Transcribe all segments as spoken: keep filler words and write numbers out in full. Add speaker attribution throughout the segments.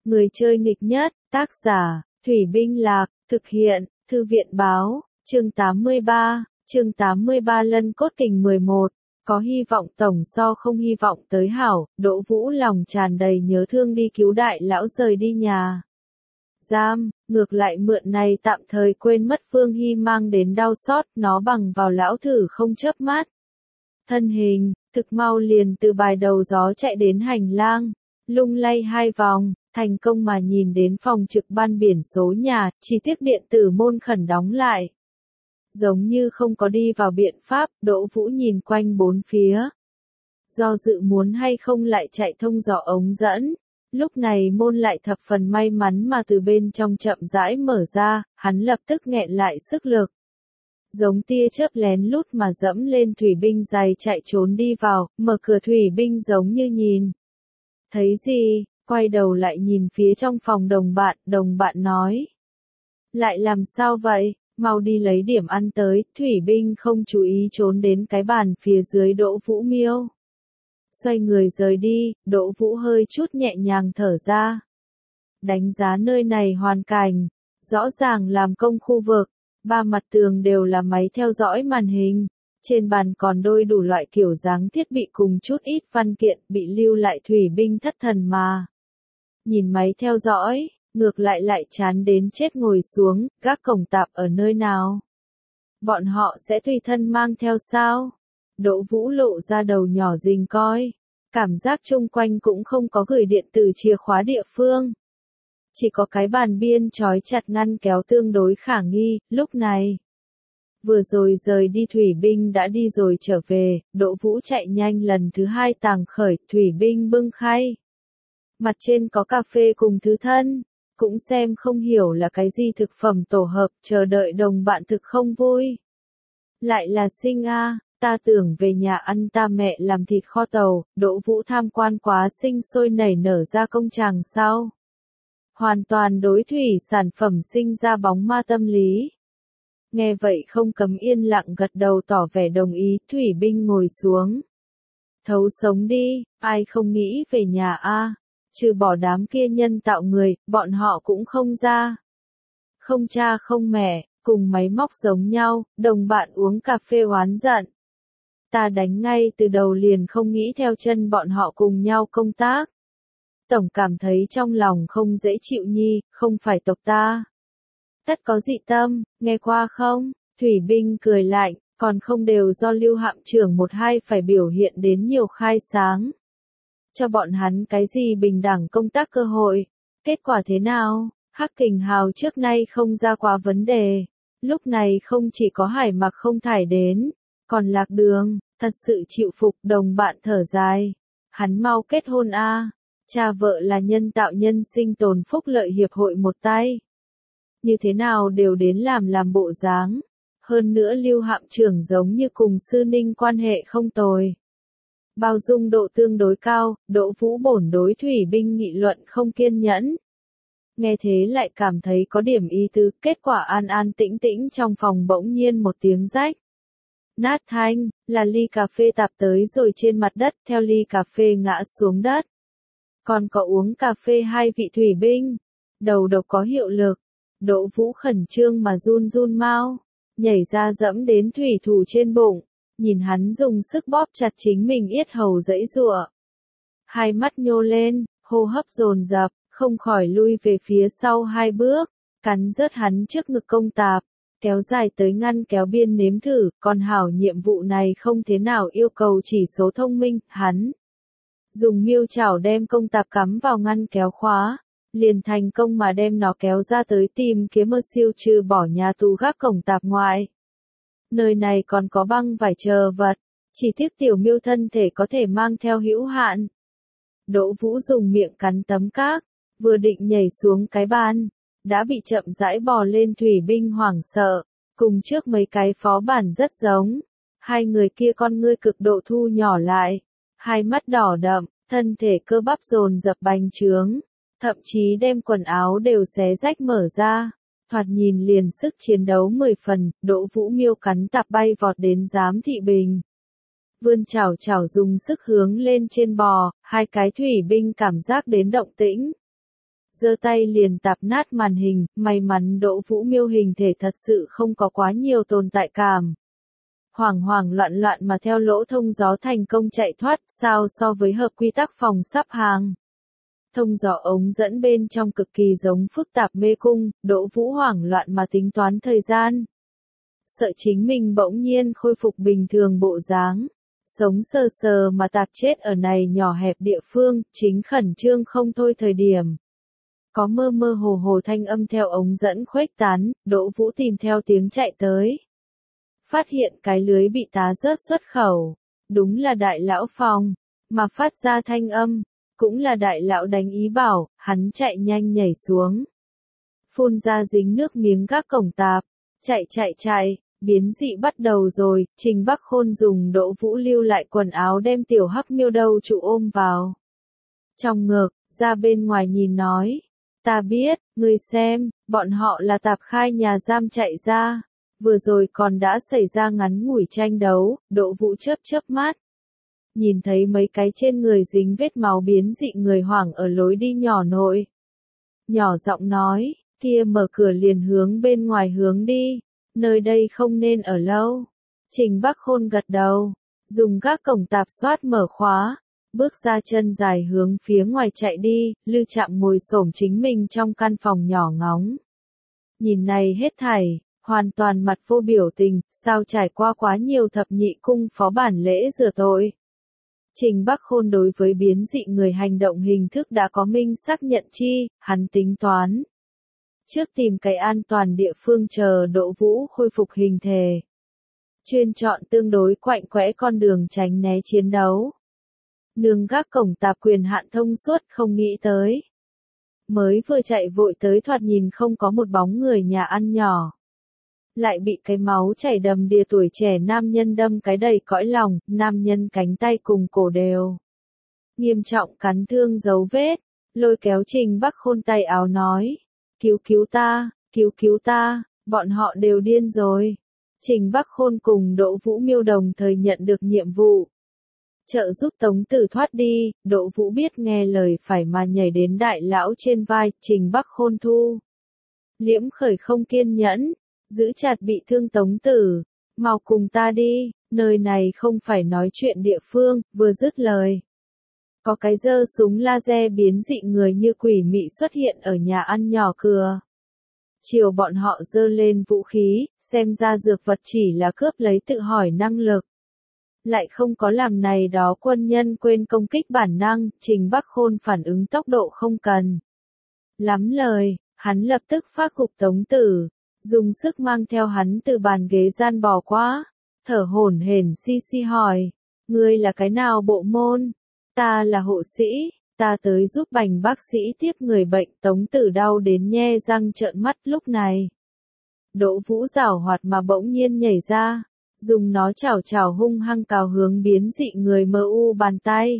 Speaker 1: Người chơi nghịch nhất, tác giả, Thủy Binh Lạc, thực hiện, Thư viện báo, chương tám mươi ba, chương tám mươi ba Lân Cốt Kình mười một, có hy vọng tổng so không hy vọng tới hảo, Đỗ Vũ lòng tràn đầy nhớ thương đi cứu đại lão rời đi nhà giam, ngược lại mượn này tạm thời quên mất Phương Hy mang đến đau xót, nó bằng vào lão thử không chớp mắt. Thân hình, thực mau liền từ bài đầu gió chạy đến hành lang, lung lay hai vòng, thành công mà nhìn đến phòng trực ban biển số nhà, chỉ tiếc điện tử môn khẩn đóng lại. Giống như không có đi vào biện pháp, Đỗ Vũ nhìn quanh bốn phía. Do dự muốn hay không lại chạy thông dò ống dẫn. Lúc này môn lại thập phần may mắn mà từ bên trong chậm rãi mở ra, hắn lập tức nghẹn lại sức lực. Giống tia chớp lén lút mà dẫm lên thủy binh giày chạy trốn đi vào, mở cửa thủy binh giống như nhìn. Thấy gì, quay đầu lại nhìn phía trong phòng đồng bạn, đồng bạn nói. Lại làm sao vậy, mau đi lấy điểm ăn tới, thủy binh không chú ý trốn đến cái bàn phía dưới Đỗ Vũ miêu. Xoay người rời đi, Đỗ Vũ hơi chút nhẹ nhàng thở ra. Đánh giá nơi này hoàn cảnh, rõ ràng làm công khu vực, ba mặt tường đều là máy theo dõi màn hình, trên bàn còn đôi đủ loại kiểu dáng thiết bị cùng chút ít văn kiện bị lưu lại thủy binh thất thần mà. Nhìn máy theo dõi, ngược lại lại chán đến chết ngồi xuống, gác cổng tạp ở nơi nào. Bọn họ sẽ tùy thân mang theo sao? Đỗ Vũ lộ ra đầu nhỏ rình coi, cảm giác chung quanh cũng không có gửi điện tử chìa khóa địa phương. Chỉ có cái bàn biên trói chặt ngăn kéo tương đối khả nghi, lúc này. Vừa rồi rời đi thủy binh đã đi rồi trở về, Đỗ Vũ chạy nhanh lần thứ hai tàng khởi, thủy binh bưng khay. Mặt trên có cà phê cùng thứ thân, cũng xem không hiểu là cái gì thực phẩm tổ hợp, chờ đợi đồng bạn thực không vui. Lại là Sinh a. Ta tưởng về nhà ăn ta mẹ làm thịt kho tàu, Đỗ Vũ tham quan quá Sinh sôi nảy nở ra công tràng sao. Hoàn toàn đối thủy sản phẩm sinh ra bóng ma tâm lý. Nghe vậy không cấm yên lặng gật đầu tỏ vẻ đồng ý, thủy binh ngồi xuống. Thấu sống đi, ai không nghĩ về nhà a, trừ bỏ đám kia nhân tạo người, bọn họ cũng không ra. Không cha không mẹ, cùng máy móc giống nhau, đồng bạn uống cà phê oán giận. Ta đánh ngay từ đầu liền không nghĩ theo chân bọn họ cùng nhau công tác. Tổng cảm thấy trong lòng không dễ chịu nhi, không phải tộc ta. Tất có dị tâm, nghe qua không? Thủy binh cười lạnh, còn không đều do Lưu Hạm trưởng một hai phải biểu hiện đến nhiều khai sáng. Cho bọn hắn cái gì bình đẳng công tác cơ hội. Kết quả thế nào? Hắc Kình Hào trước nay không ra quá vấn đề. Lúc này không chỉ có Hải Mặc không thải đến, còn Lạc Đường, thật sự chịu phục, đồng bạn thở dài. Hắn mau kết hôn a. Cha vợ là nhân tạo nhân sinh tồn phúc lợi hiệp hội một tay. Như thế nào đều đến làm làm bộ dáng. Hơn nữa Lưu Hạm trưởng giống như cùng Sư Ninh quan hệ không tồi. Bao dung độ tương đối cao, Đỗ Vũ bổn đối thủy binh nghị luận không kiên nhẫn. Nghe thế lại cảm thấy có điểm ý tứ, kết quả an an tĩnh tĩnh trong phòng bỗng nhiên một tiếng rách. Nát thanh, là ly cà phê tạp tới rồi trên mặt đất, theo ly cà phê ngã xuống đất. Còn có uống cà phê hai vị thủy binh, đầu độc có hiệu lực. Đỗ Vũ khẩn trương mà run run mau, nhảy ra dẫm đến thủy thủ trên bụng, nhìn hắn dùng sức bóp chặt chính mình yết hầu giãy giụa. Hai mắt nhô lên, hô hấp dồn dập, không khỏi lui về phía sau hai bước, cắn rớt hắn trước ngực công tạp, kéo dài tới ngăn kéo biên nếm thử, còn hảo nhiệm vụ này không thế nào yêu cầu chỉ số thông minh, hắn dùng miêu chảo đem công tạp cắm vào ngăn kéo khóa, liền thành công mà đem nó kéo ra tới tìm kiếm mơ siêu trừ bỏ nhà tù gác cổng tạp ngoại. Nơi này còn có băng vải chờ vật, chỉ tiếc tiểu miêu thân thể có thể mang theo hữu hạn. Đỗ Vũ dùng miệng cắn tấm cát, vừa định nhảy xuống cái bàn, đã bị chậm rãi bò lên thủy binh hoảng sợ, cùng trước mấy cái phó bản rất giống. Hai người kia con ngươi cực độ thu nhỏ lại, hai mắt đỏ đậm, thân thể cơ bắp dồn dập bành trướng, thậm chí đem quần áo đều xé rách mở ra, thoạt nhìn liền sức chiến đấu mười phần. Đỗ Vũ miêu cắn tạp bay vọt đến giám thị bình. Vươn chảo chảo dùng sức hướng lên trên bò, hai cái thủy binh cảm giác đến động tĩnh. giơ tay liền tạp nát màn hình, may mắn Đỗ Vũ Miêu hình thể thật sự không có quá nhiều tồn tại cảm. Hoảng hoảng loạn loạn mà theo lỗ thông gió thành công chạy thoát, sao so với hợp quy tắc phòng sắp hàng. Thông gió ống dẫn bên trong cực kỳ giống phức tạp mê cung, Đỗ Vũ hoảng loạn mà tính toán thời gian. Sợ chính mình bỗng nhiên khôi phục bình thường bộ dáng. Sống sờ sờ mà tạp chết ở này nhỏ hẹp địa phương, chính khẩn trương không thôi thời điểm. Có mơ mơ hồ hồ thanh âm theo ống dẫn khuếch tán, Đỗ Vũ tìm theo tiếng chạy tới. Phát hiện cái lưới bị tá rớt xuất khẩu. Đúng là đại lão phòng, mà phát ra thanh âm, cũng là đại lão đánh ý bảo, hắn chạy nhanh nhảy xuống. Phun ra dính nước miếng các cổng tạp, chạy chạy chạy. Biến dị bắt đầu rồi, Trình Bắc Khôn dùng Đỗ Vũ lưu lại quần áo đem tiểu hắc miêu đầu trụ ôm vào. Trong ngực, ra bên ngoài nhìn nói. Ta biết, ngươi xem, bọn họ là tạp khai nhà giam chạy ra. Vừa rồi còn đã xảy ra ngắn ngủi tranh đấu, Đỗ Vũ chớp chớp mắt. Nhìn thấy mấy cái trên người dính vết máu biến dị người hoảng ở lối đi nhỏ nội. Nhỏ giọng nói, kia mở cửa liền hướng bên ngoài hướng đi. Nơi đây không nên ở lâu. Trình Bắc Khôn gật đầu, dùng các cổng tạp soát mở khóa, bước ra chân dài hướng phía ngoài chạy đi, Lư Trạm ngồi xổm chính mình trong căn phòng nhỏ ngóng. Nhìn này hết thảy, hoàn toàn mặt vô biểu tình, sao trải qua quá nhiều thập nhị cung phó bản lễ rửa tội. Trình Bắc Khôn đối với biến dị người hành động hình thức đã có minh xác nhận chi, hắn tính toán. Trước tìm cái an toàn địa phương chờ Đỗ Vũ khôi phục hình thể. Chuyên chọn tương đối quạnh quẽ con đường tránh né chiến đấu. Nương gác cổng tạp quyền hạn thông suốt không nghĩ tới. Mới vừa chạy vội tới thoạt nhìn không có một bóng người nhà ăn nhỏ. Lại bị cái máu chảy đầm đìa tuổi trẻ nam nhân đâm cái đầy cõi lòng, nam nhân cánh tay cùng cổ đều. Nghiêm trọng cắn thương dấu vết, lôi kéo Trình Bắc Khôn tay áo nói. Cứu cứu ta, cứu cứu ta, bọn họ đều điên rồi. Trình Bắc Khôn cùng Đỗ Vũ Miêu đồng thời nhận được nhiệm vụ. Trợ giúp Tống Tử thoát đi, Đỗ Vũ biết nghe lời phải mà nhảy đến đại lão trên vai, Trình Bắc Khôn thu. Liễm khởi không kiên nhẫn, giữ chặt bị thương Tống Tử, mau cùng ta đi, nơi này không phải nói chuyện địa phương, vừa dứt lời. Có cái giơ súng laser biến dị người như quỷ mị xuất hiện ở nhà ăn nhỏ cửa. Chiều bọn họ giơ lên vũ khí, xem ra dược vật chỉ là cướp lấy tự hỏi năng lực. Lại không có làm này đó quân nhân quên công kích bản năng, Trình Bắc Khôn phản ứng tốc độ không cần. Lắm lời, hắn lập tức phát cục Tống Tử, dùng sức mang theo hắn từ bàn ghế gian bò qua, thở hổn hển xi xi hỏi, ngươi là cái nào bộ môn? Ta là hộ sĩ, ta tới giúp Bành bác sĩ tiếp người bệnh. Tống Tử đau đến nhe răng trợn mắt lúc này. Đỗ Vũ giảo hoạt mà bỗng nhiên nhảy ra, dùng nó chảo chảo hung hăng cào hướng biến dị người mơ u bàn tay.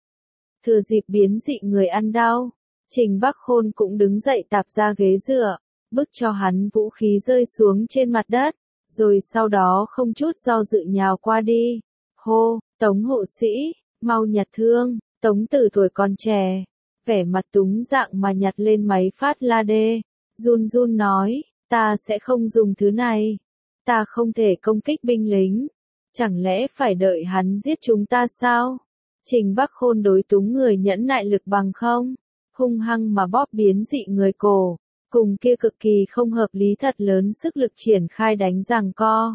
Speaker 1: Thừa dịp biến dị người ăn đau, Trình Bắc Khôn cũng đứng dậy tạp ra ghế dựa, bức cho hắn vũ khí rơi xuống trên mặt đất, rồi sau đó không chút do dự nhào qua đi. Hô, Tống hộ sĩ, mau nhặt thương. Tống Tử tuổi còn trẻ, vẻ mặt túng dạng mà nhặt lên máy phát la đê, run run nói, ta sẽ không dùng thứ này, ta không thể công kích binh lính, chẳng lẽ phải đợi hắn giết chúng ta sao? Trình Bắc Khôn đối túng người nhẫn nại lực bằng không, hung hăng mà bóp biến dị người cổ, cùng kia cực kỳ không hợp lý thật lớn sức lực triển khai đánh giằng co.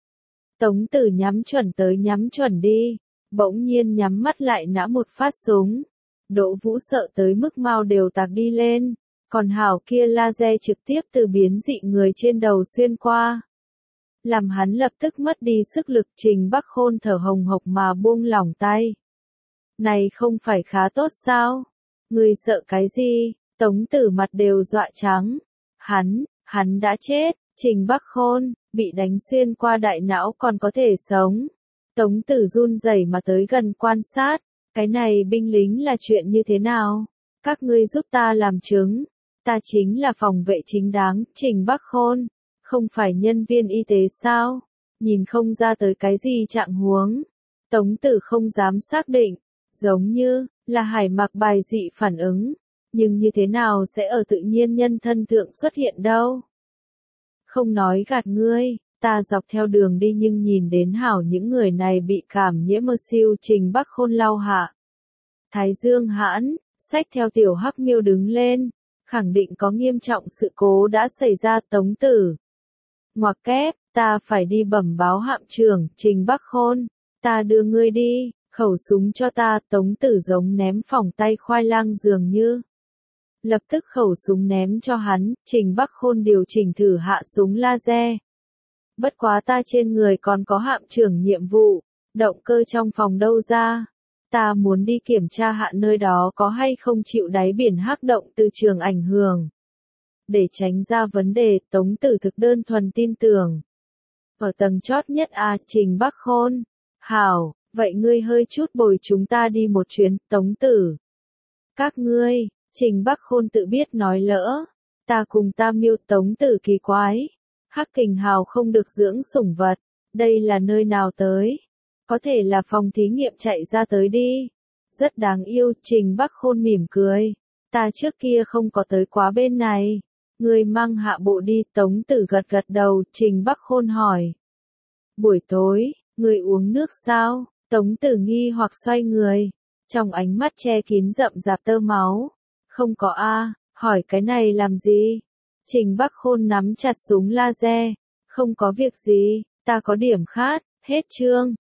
Speaker 1: Tống Tử nhắm chuẩn tới nhắm chuẩn đi. Bỗng nhiên nhắm mắt lại nã một phát súng. Đỗ Vũ sợ tới mức mau đều tạc đi lên, còn hảo kia laser trực tiếp từ biến dị người trên đầu xuyên qua. Làm hắn lập tức mất đi sức lực. Trình Bắc Khôn thở hồng hộc mà buông lỏng tay. Này không phải khá tốt sao? Người sợ cái gì? Tống Tử mặt đều dọa trắng. Hắn, hắn đã chết. Trình Bắc Khôn, bị đánh xuyên qua đại não còn có thể sống. Tống Tử run rẩy mà tới gần quan sát, cái này binh lính là chuyện như thế nào? Các ngươi giúp ta làm chứng, ta chính là phòng vệ chính đáng, Trình Bắc Khôn, không phải nhân viên y tế sao? Nhìn không ra tới cái gì trạng huống. Tống Tử không dám xác định, giống như là Hải Mặc bài dị phản ứng. nhưng như thế nào sẽ ở tự nhiên nhân thân thượng xuất hiện đâu? Không nói gạt ngươi, ta dọc theo đường đi nhưng nhìn đến hảo những người này bị cảm nhiễm mơ siêu Trình Bắc Khôn lau hạ. Thái dương hãn, xách theo tiểu hắc miêu đứng lên, khẳng định có nghiêm trọng sự cố đã xảy ra. Tống Tử. Ngoặc kép, ta phải đi bẩm báo hạm trưởng, Trình Bắc Khôn, ta đưa ngươi đi, khẩu súng cho ta. Tống Tử giống ném phỏng tay khoai lang dường như. Lập tức khẩu súng ném cho hắn, Trình Bắc Khôn điều chỉnh thử hạ súng laser. Bất quá ta trên người còn có hạm trưởng nhiệm vụ, động cơ trong phòng đâu ra? Ta muốn đi kiểm tra hạ nơi đó có hay không chịu đáy biển hắc động từ trường ảnh hưởng. Để tránh ra vấn đề, Tống Tử thực đơn thuần tin tưởng. Ở tầng chót nhất à, Trình Bắc Khôn. Hảo, vậy ngươi hơi chút bồi chúng ta đi một chuyến, Tống Tử. Các ngươi, Trình Bắc Khôn tự biết nói lỡ. Ta cùng ta miêu. Tống Tử kỳ quái. Hắc Kình Hào không được dưỡng sủng vật. Đây là nơi nào tới? Có thể là phòng thí nghiệm chạy ra tới đi. Rất đáng yêu, Trình Bắc Khôn mỉm cười. Ta trước kia không có tới quá bên này. Ngươi mang hạ bộ đi. Tống Tử gật gật đầu, Trình Bắc Khôn hỏi. Buổi tối, ngươi uống nước sao? Tống Tử nghi hoặc xoay người. Trong ánh mắt che kín rậm rạp tơ máu. Không có a, hỏi cái này làm gì? Trình Bắc Khôn nắm chặt súng laser. Không có việc gì, ta có điểm khát. Hết chương.